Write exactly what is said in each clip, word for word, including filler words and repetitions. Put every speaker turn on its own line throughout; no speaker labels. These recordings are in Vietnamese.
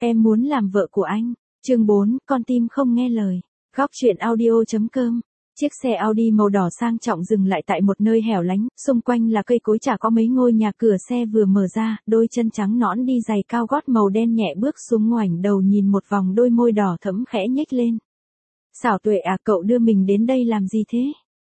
Em muốn làm vợ của anh. Chương bốn, con tim không nghe lời. Góc truyện audio.com. Chiếc xe Audi màu đỏ sang trọng dừng lại tại một nơi hẻo lánh, xung quanh là cây cối chả có mấy ngôi nhà, cửa xe vừa mở ra, đôi chân trắng nõn đi giày cao gót màu đen nhẹ bước xuống, ngoảnh đầu nhìn một vòng, đôi môi đỏ thẫm khẽ nhếch lên. Xảo Tuệ à, cậu đưa mình đến đây làm gì thế?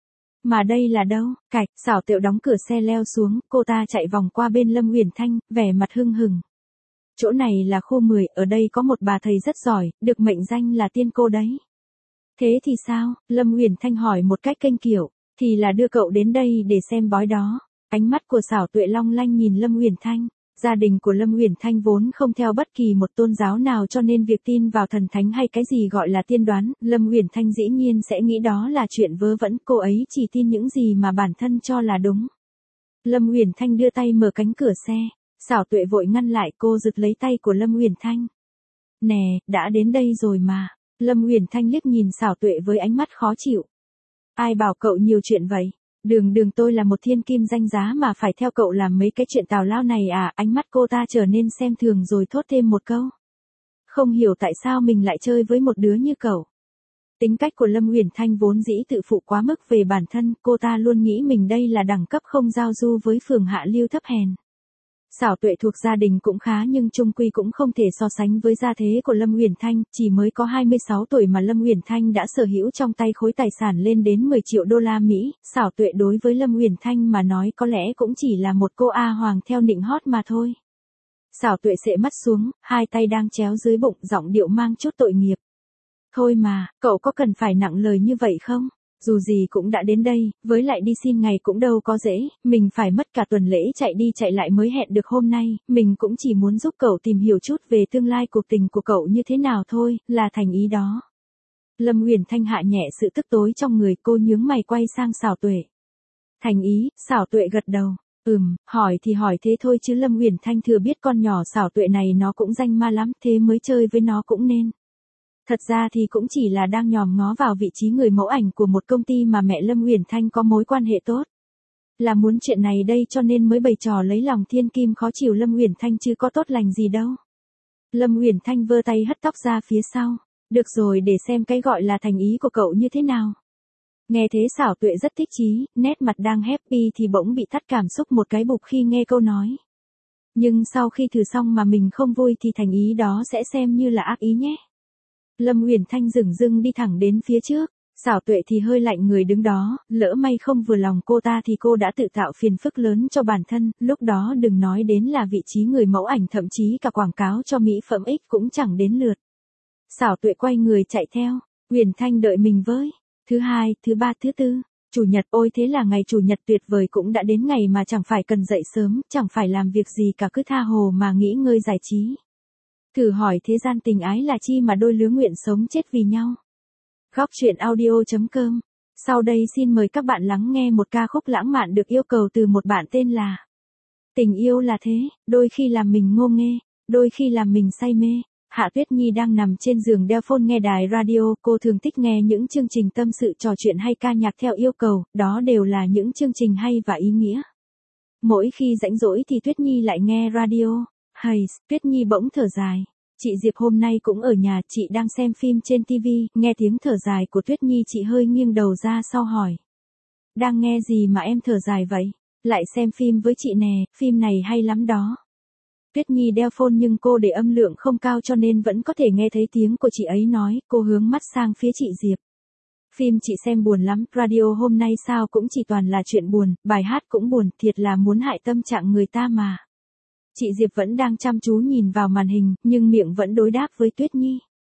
Mà đây là đâu? Cạch, Xảo Tuệ đóng cửa xe leo xuống, cô ta chạy vòng qua bên Lâm Uyển Thanh, vẻ mặt hưng hừng. Chỗ này là khu mười, ở đây có một bà thầy rất giỏi, được mệnh danh là tiên cô đấy. Thế thì sao? Lâm Uyển Thanh hỏi một cách kênh kiểu. Thì là đưa cậu đến đây để xem bói đó. Ánh mắt của Xảo Tuệ long lanh nhìn Lâm Uyển Thanh. Gia đình của Lâm Uyển Thanh vốn không theo bất kỳ một tôn giáo nào, cho nên việc tin vào thần thánh hay cái gì gọi là tiên đoán, Lâm Uyển Thanh dĩ nhiên sẽ nghĩ đó là chuyện vớ vẩn, cô ấy chỉ tin những gì mà bản thân cho là đúng. Lâm Uyển Thanh đưa tay mở cánh cửa xe. Xảo Tuệ vội ngăn lại, cô giật lấy tay của Lâm Uyển Thanh. Nè, đã đến đây rồi mà. Lâm Uyển Thanh liếc nhìn Xảo Tuệ với ánh mắt khó chịu. Ai bảo cậu nhiều chuyện vậy? Đường đường tôi là một thiên kim danh giá mà phải theo cậu làm mấy cái chuyện tào lao này à? Ánh mắt cô ta trở nên xem thường rồi thốt thêm một câu. Không hiểu tại sao mình lại chơi với một đứa như cậu. Tính cách của Lâm Uyển Thanh vốn dĩ tự phụ quá mức về bản thân, cô ta luôn nghĩ mình đây là đẳng cấp không giao du với phường hạ lưu thấp hèn. Xảo Tuệ thuộc gia đình cũng khá nhưng chung quy cũng không thể so sánh với gia thế của Lâm Uyển Thanh, chỉ mới có hai mươi sáu tuổi mà Lâm Uyển Thanh đã sở hữu trong tay khối tài sản lên đến mười triệu đô la Mỹ, Xảo Tuệ đối với Lâm Uyển Thanh mà nói có lẽ cũng chỉ là một cô A hoàng theo nịnh hót mà thôi. Xảo Tuệ xệ mắt xuống, hai tay đang chéo dưới bụng, giọng điệu mang chút tội nghiệp. Thôi mà, cậu có cần phải nặng lời như vậy không? Dù gì cũng đã đến đây, với lại đi xin ngày cũng đâu có dễ, mình phải mất cả tuần lễ chạy đi chạy lại mới hẹn được hôm nay, mình cũng chỉ muốn giúp cậu tìm hiểu chút về tương lai cuộc tình của cậu như thế nào thôi, là thành ý đó. Lâm Uyển Thanh hạ nhẹ sự tức tối trong người, cô nhướng mày quay sang Xảo Tuệ. Thành ý? Xảo Tuệ gật đầu. Ừm, hỏi thì hỏi thế thôi chứ Lâm Uyển Thanh thừa biết con nhỏ Xảo Tuệ này nó cũng danh ma lắm, thế mới chơi với nó cũng nên. Thật ra thì cũng chỉ là đang nhòm ngó vào vị trí người mẫu ảnh của một công ty mà mẹ Lâm Uyển Thanh có mối quan hệ tốt. Là muốn chuyện này đây cho nên mới bày trò lấy lòng thiên kim khó chịu Lâm Uyển Thanh chứ có tốt lành gì đâu. Lâm Uyển Thanh vơ tay hất tóc ra phía sau. Được rồi, để xem cái gọi là thành ý của cậu như thế nào. Nghe thế Xảo Tuệ rất thích chí, nét mặt đang happy thì bỗng bị tắt cảm xúc một cái bục khi nghe câu nói. Nhưng sau khi thử xong mà mình không vui thì thành ý đó sẽ xem như là ác ý nhé. Lâm Uyển Thanh dửng dưng đi thẳng đến phía trước, Xảo Tuệ thì hơi lạnh người đứng đó, lỡ may không vừa lòng cô ta thì cô đã tự tạo phiền phức lớn cho bản thân, lúc đó đừng nói đến là vị trí người mẫu ảnh, thậm chí cả quảng cáo cho mỹ phẩm X cũng chẳng đến lượt. Xảo Tuệ quay người chạy theo, Uyển Thanh đợi mình với. Thứ hai, thứ ba, thứ tư, chủ nhật, ôi thế là ngày chủ nhật tuyệt vời, cũng đã đến ngày mà chẳng phải cần dậy sớm, chẳng phải làm việc gì cả, cứ tha hồ mà nghỉ ngơi giải trí. Thử hỏi thế gian tình ái là chi mà đôi lứa nguyện sống chết vì nhau. Góc truyện audio.com. Sau đây xin mời các bạn lắng nghe một ca khúc lãng mạn được yêu cầu từ một bạn tên là Tình yêu là thế, đôi khi làm mình ngô nghê, đôi khi làm mình say mê. Hạ Tuyết Nhi đang nằm trên giường đeo phone nghe đài radio, cô thường thích nghe những chương trình tâm sự, trò chuyện hay ca nhạc theo yêu cầu, đó đều là những chương trình hay và ý nghĩa. Mỗi khi rảnh rỗi thì Tuyết Nhi lại nghe radio. Hay, Tuyết Nhi bỗng thở dài. Chị Diệp hôm nay cũng ở nhà, chị đang xem phim trên tivi, nghe tiếng thở dài của Tuyết Nhi chị hơi nghiêng đầu ra sau hỏi. Đang nghe gì mà em thở dài vậy? Lại xem phim với chị nè, phim này hay lắm đó. Tuyết Nhi đeo phone nhưng cô để âm lượng không cao cho nên vẫn có thể nghe thấy tiếng của chị ấy nói, cô hướng mắt sang phía chị Diệp. Phim chị xem buồn lắm, radio hôm nay sao cũng chỉ toàn là chuyện buồn, bài hát cũng buồn, thiệt là muốn hại tâm trạng người ta mà. Chị Diệp vẫn đang chăm chú nhìn vào màn hình, nhưng miệng vẫn đối đáp với Tuyết Nhi.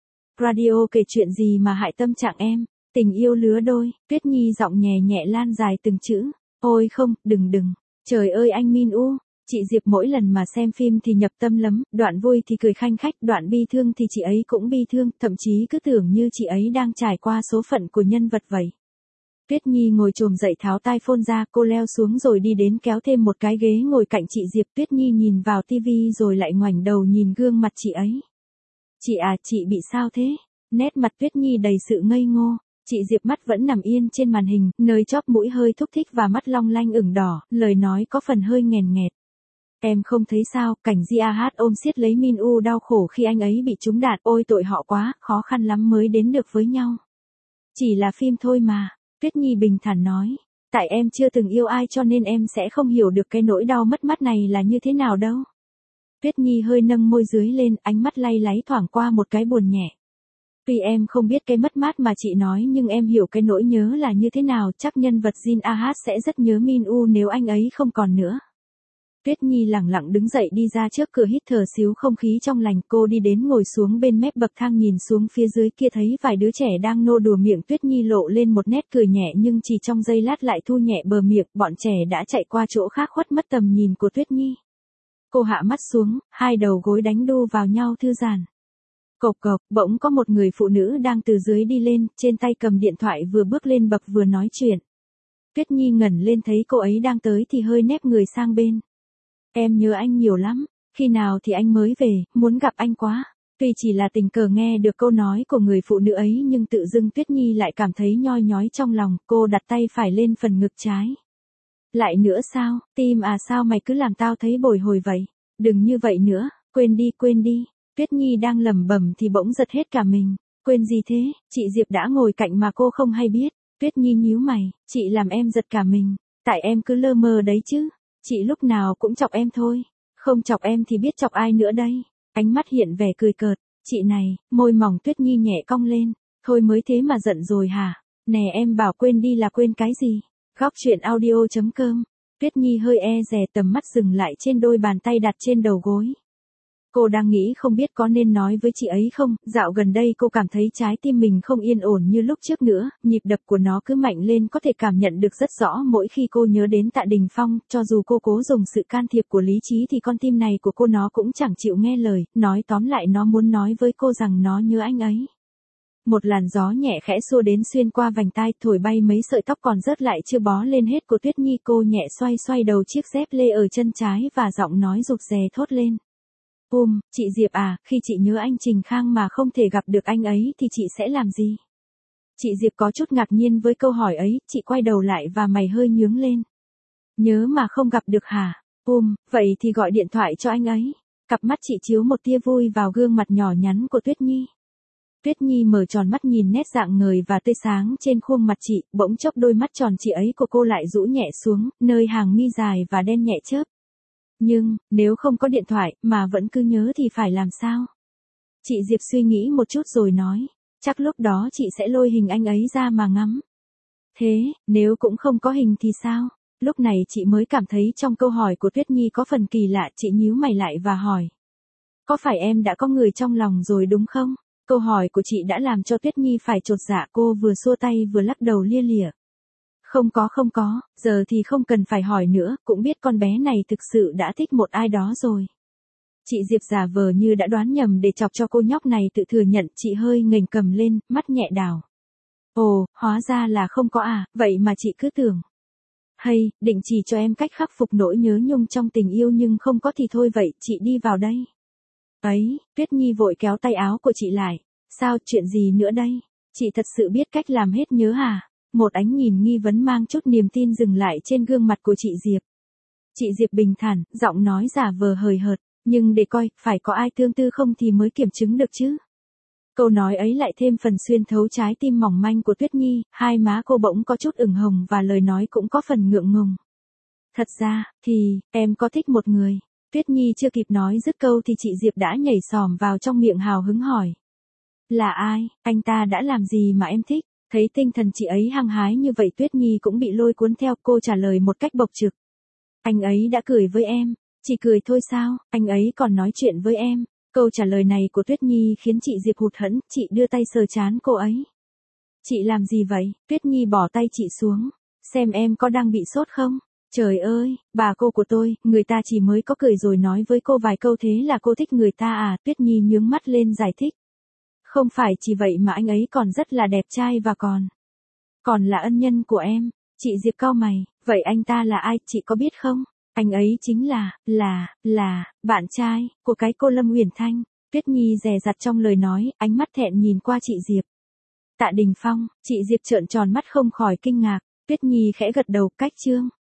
Radio kể chuyện gì mà hại tâm trạng em? Tình yêu lứa đôi, Tuyết Nhi giọng nhẹ nhẹ lan dài từng chữ. Ôi không, đừng đừng. Trời ơi anh Min U. Chị Diệp mỗi lần mà xem phim thì nhập tâm lắm, đoạn vui thì cười khanh khách, đoạn bi thương thì chị ấy cũng bi thương, thậm chí cứ tưởng như chị ấy đang trải qua số phận của nhân vật vậy. Tuyết Nhi ngồi chồm dậy tháo tai phone ra, cô leo xuống rồi đi đến kéo thêm một cái ghế ngồi cạnh chị Diệp. Tuyết Nhi nhìn vào tivi rồi lại ngoảnh đầu nhìn gương mặt chị ấy. Chị à, chị bị sao thế? Nét mặt Tuyết Nhi đầy sự ngây ngô. Chị Diệp mắt vẫn nằm yên trên màn hình, nơi chóp mũi hơi thúc thích và mắt long lanh ửng đỏ, lời nói có phần hơi nghèn nghẹt. Em không thấy sao, cảnh Ji A Hát ôm siết lấy Min U đau khổ khi anh ấy bị trúng đạn, ôi tội họ quá, khó khăn lắm mới đến được với nhau. Chỉ là phim thôi mà, Tuyết Nhi bình thản nói. Tại em chưa từng yêu ai cho nên em sẽ không hiểu được cái nỗi đau mất mát này là như thế nào đâu. Tuyết Nhi hơi nâng môi dưới lên, ánh mắt lay láy thoảng qua một cái buồn nhẹ. Tuy em không biết cái mất mát mà chị nói nhưng em hiểu cái nỗi nhớ là như thế nào, chắc nhân vật Jin A Hát sẽ rất nhớ Min U nếu anh ấy không còn nữa. Tuyết Nhi lẳng lặng đứng dậy đi ra trước cửa hít thở xíu không khí trong lành, cô đi đến ngồi xuống bên mép bậc thang nhìn xuống phía dưới kia thấy vài đứa trẻ đang nô đùa miệng. Tuyết Nhi lộ lên một nét cười nhẹ nhưng chỉ trong giây lát lại thu nhẹ bờ miệng, bọn trẻ đã chạy qua chỗ khác khuất mất tầm nhìn của Tuyết Nhi. Cô hạ mắt xuống, hai đầu gối đánh đu vào nhau thư giãn. Cộc cộc, bỗng có một người phụ nữ đang từ dưới đi lên, trên tay cầm điện thoại vừa bước lên bậc vừa nói chuyện. Tuyết Nhi ngẩng lên thấy cô ấy đang tới thì hơi nép người sang bên. Em nhớ anh nhiều lắm, khi nào thì anh mới về, muốn gặp anh quá. Tuy chỉ là tình cờ nghe được câu nói của người phụ nữ ấy nhưng tự dưng Tuyết Nhi lại cảm thấy nhoi nhói trong lòng, cô đặt tay phải lên phần ngực trái. Lại nữa sao, tim à sao mày cứ làm tao thấy bồi hồi vậy, đừng như vậy nữa, quên đi quên đi. Tuyết Nhi đang lẩm bẩm thì bỗng giật hết cả mình, quên gì thế, chị Diệp đã ngồi cạnh mà cô không hay biết. Tuyết Nhi nhíu mày, chị làm em giật cả mình, tại em cứ lơ mơ đấy chứ. Chị lúc nào cũng chọc em thôi, không chọc em thì biết chọc ai nữa đây. Ánh mắt hiện vẻ cười cợt, chị này, môi mỏng Tuyết Nhi nhẹ cong lên, thôi mới thế mà giận rồi hả, nè em bảo quên đi là quên cái gì. Góc truyện audio chấm com, Tuyết Nhi hơi e dè tầm mắt dừng lại trên đôi bàn tay đặt trên đầu gối. Cô đang nghĩ không biết có nên nói với chị ấy không, dạo gần đây cô cảm thấy trái tim mình không yên ổn như lúc trước nữa, nhịp đập của nó cứ mạnh lên có thể cảm nhận được rất rõ mỗi khi cô nhớ đến Tạ Đình Phong, cho dù cô cố dùng sự can thiệp của lý trí thì con tim này của cô nó cũng chẳng chịu nghe lời, nói tóm lại nó muốn nói với cô rằng nó nhớ anh ấy. Một làn gió nhẹ khẽ xua đến xuyên qua vành tai, thổi bay mấy sợi tóc còn rớt lại chưa bó lên hết của Tuyết Nhi, cô nhẹ xoay xoay đầu chiếc dép lê ở chân trái và giọng nói rụt rè thốt lên. Ừm, chị Diệp à, khi chị nhớ anh Trình Khang mà không thể gặp được anh ấy thì chị sẽ làm gì? Chị Diệp có chút ngạc nhiên với câu hỏi ấy, chị quay đầu lại và mày hơi nhướng lên. Nhớ mà không gặp được hả? Ừm, vậy thì gọi điện thoại cho anh ấy. Cặp mắt chị chiếu một tia vui vào gương mặt nhỏ nhắn của Tuyết Nhi. Tuyết Nhi mở tròn mắt nhìn nét dạng ngời và tươi sáng trên khuôn mặt chị, bỗng chốc đôi mắt tròn chị ấy của cô lại rũ nhẹ xuống, nơi hàng mi dài và đen nhẹ chớp. Nhưng, nếu không có điện thoại, mà vẫn cứ nhớ thì phải làm sao? Chị Diệp suy nghĩ một chút rồi nói, chắc lúc đó chị sẽ lôi hình anh ấy ra mà ngắm. Thế, nếu cũng không có hình thì sao? Lúc này chị mới cảm thấy trong câu hỏi của Tuyết Nhi có phần kỳ lạ, chị nhíu mày lại và hỏi. Có phải em đã có người trong lòng rồi đúng không? Câu hỏi của chị đã làm cho Tuyết Nhi phải chột dạ, cô vừa xua tay vừa lắc đầu lia lịa. Không có không có, giờ thì không cần phải hỏi nữa, cũng biết con bé này thực sự đã thích một ai đó rồi. Chị Diệp giả vờ như đã đoán nhầm để chọc cho cô nhóc này tự thừa nhận, chị hơi nghềnh cầm lên, mắt nhẹ đảo. Ồ, hóa ra là không có à, vậy mà chị cứ tưởng. Hay, định chỉ cho em cách khắc phục nỗi nhớ nhung trong tình yêu nhưng không có thì thôi vậy, chị đi vào đây. Ấy, Tuyết Nhi vội kéo tay áo của chị lại. Sao, chuyện gì nữa đây? Chị thật sự biết cách làm hết nhớ hả? Một ánh nhìn nghi vấn mang chút niềm tin dừng lại trên gương mặt của chị Diệp. Chị Diệp bình thản, giọng nói giả vờ hời hợt, nhưng để coi, phải có ai thương tư không thì mới kiểm chứng được chứ. Câu nói ấy lại thêm phần xuyên thấu trái tim mỏng manh của Tuyết Nhi, hai má cô bỗng có chút ửng hồng và lời nói cũng có phần ngượng ngùng. Thật ra, thì, em có thích một người. Tuyết Nhi chưa kịp nói dứt câu thì chị Diệp đã nhảy xòm vào trong miệng hào hứng hỏi. Là ai, anh ta đã làm gì mà em thích? Thấy tinh thần chị ấy hăng hái như vậy Tuyết Nhi cũng bị lôi cuốn theo, cô trả lời một cách bộc trực. Anh ấy đã cười với em, chỉ cười thôi sao, anh ấy còn nói chuyện với em. Câu trả lời này của Tuyết Nhi khiến chị Diệp hụt hẫng, chị đưa tay sờ trán cô ấy. Chị làm gì vậy? Tuyết Nhi bỏ tay chị xuống, xem em có đang bị sốt không? Trời ơi, bà cô của tôi, người ta chỉ mới có cười rồi nói với cô vài câu thế là cô thích người ta à? Tuyết Nhi nhướng mắt lên giải thích. Không phải chỉ vậy mà anh ấy còn rất là đẹp trai và còn... Còn là ân nhân của em. Chị Diệp cau mày, vậy anh ta là ai, chị có biết không? Anh ấy chính là, là, là, bạn trai, của cái cô Lâm Uyển Thanh. Tuyết Nhi dè dặt trong lời nói, ánh mắt thẹn nhìn qua chị Diệp. Tạ Đình Phong, chị Diệp trợn tròn mắt không khỏi kinh ngạc. Tuyết Nhi khẽ gật đầu, cách chương.